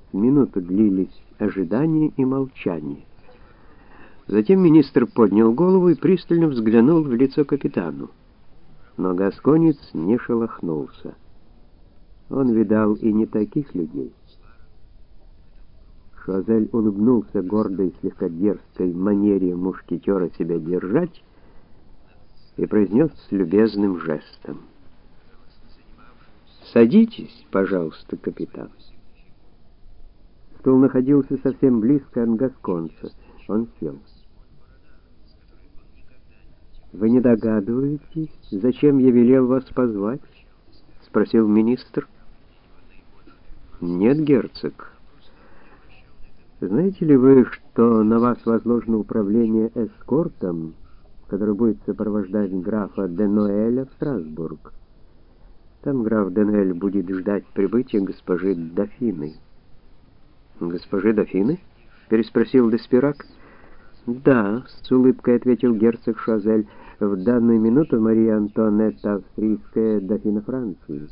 Минуту длились ожидание и молчание. Затем министр поднял голову и пристально взглянул в лицо капитану. Но гасконец не шелохнулся. Он видал и не таких людей. Шуазель улыбнулся гордой, слегка дерзкой манере мушкетера себя держать и произнес с любезным жестом: «Садитесь, пожалуйста, капитан». Стул находился совсем близко от гасконца. Он сел. «Вы не догадываетесь, зачем я велел вас позвать?» — спросил министр. «Нет, герцог. Знаете ли вы, что на вас возложено управление эскортом, который будет сопровождать графа де Ноэля в Страсбург? Там граф де Ноэль будет ждать прибытия госпожи дофины». «Госпожи дофины?» — переспросил Деспирак. «Да», — с улыбкой ответил герцог Шуазель, — «в данную минуту Мария Антуанетта австрийская дофина Франции».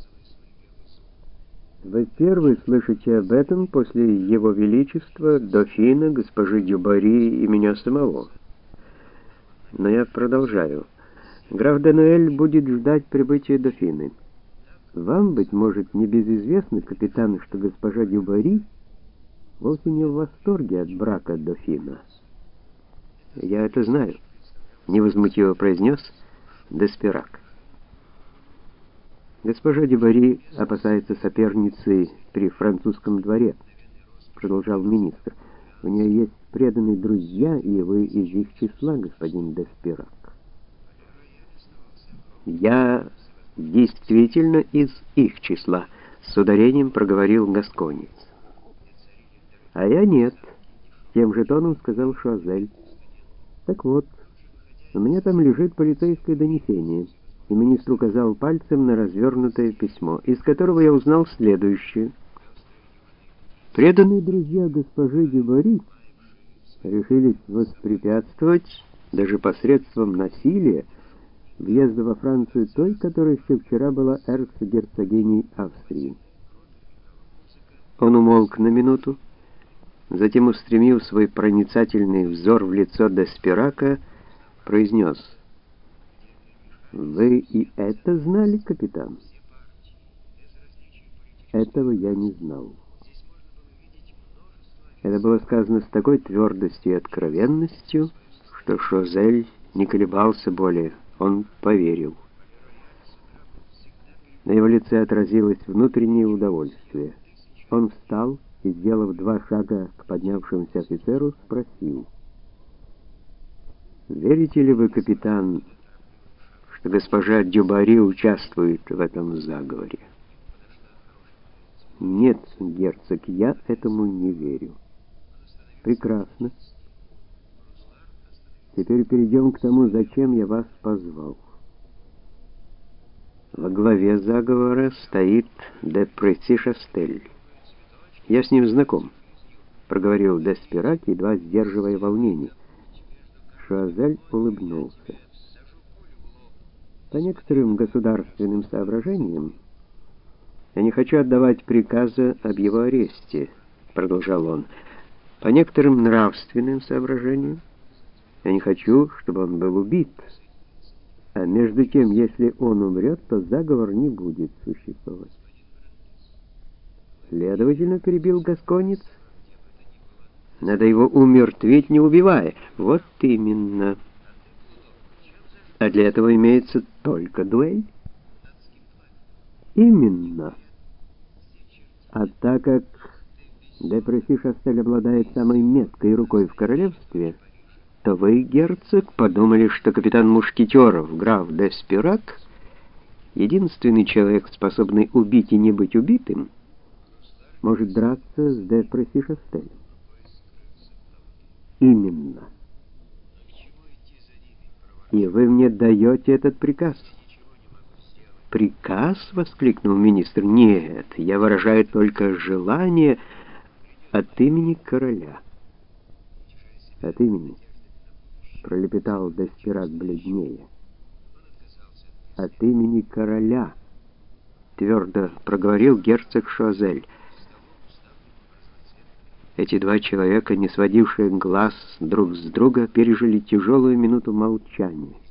«Вы первый слышите об этом после Его Величества, дофина, госпожи Дюбари и меня самого. Но я продолжаю. Граф де Ноэль будет ждать прибытия дофины. Вам, быть может, не безизвестно, капитан, что госпожа Дюбари вовсе не в восторге от брака дофина». «Я это знаю», — невозмутимо произнес Деспирак. «Госпожа Дюбари опасается соперницы при французском дворе», — продолжал министр. «У нее есть преданные друзья, и вы из их числа, господин Деспирак». «Я действительно из их числа», — с ударением проговорил гасконец. «А я нет», — тем же тоном сказал Шуазель. «Так вот, у меня там лежит полицейское донесение», и министр указал пальцем на развернутое письмо, из которого я узнал следующее. Преданные друзья госпожи Дюбари решились воспрепятствовать, даже посредством насилия, въезда во Францию той, которая еще вчера была эрцгерцогиней Австрии. Он умолк на минуту, затем, устремив свой проницательный взор в лицо Деспирака, произнес: «Вы и это знали, капитан?» «Этого я не знал». Это было сказано с такой твердостью и откровенностью, что Шуазель не колебался более, он поверил. На его лице отразилось внутреннее удовольствие. Он встал и, сделав 2 шага к поднявшемуся офицеру, спросил: «Верите ли вы, капитан, что госпожа Дюбари участвует в этом заговоре?» «Нет, герцог, я этому не верю». «Прекрасно. Теперь перейдем к тому, зачем я вас позвал. Во главе заговора стоит де Преси-Шастель. Я с ним знаком», — проговорил Деспирак, едва сдерживая волнение. Шуазель улыбнулся. «По некоторым государственным соображениям я не хочу отдавать приказа об его аресте», — продолжал он. «По некоторым нравственным соображениям я не хочу, чтобы он был убит. А между тем, если он умрет, то заговор не будет существовать». «Следовательно, — перебил гасконец, — надо его умертвить, не убивая». «Вот именно. А для этого имеется только дуэль». «Именно. А так как де Преси-Шастель обладает самой меткой рукой в королевстве, то вы, герцог, подумали, что капитан мушкетеров, граф Деспирак, единственный человек, способный убить и не быть убитым, может драться с де Преси-Шастелем». «Именно. И вы мне даете этот приказ?» «Приказ?» — воскликнул министр. «Нет, я выражаю только желание от имени короля». «От имени?» — пролепетал Деспирак бледнее. «От имени короля», — твердо проговорил герцог Шуазель. Эти два человека, не сводившие глаз друг с друга, пережили тяжелую минуту молчания.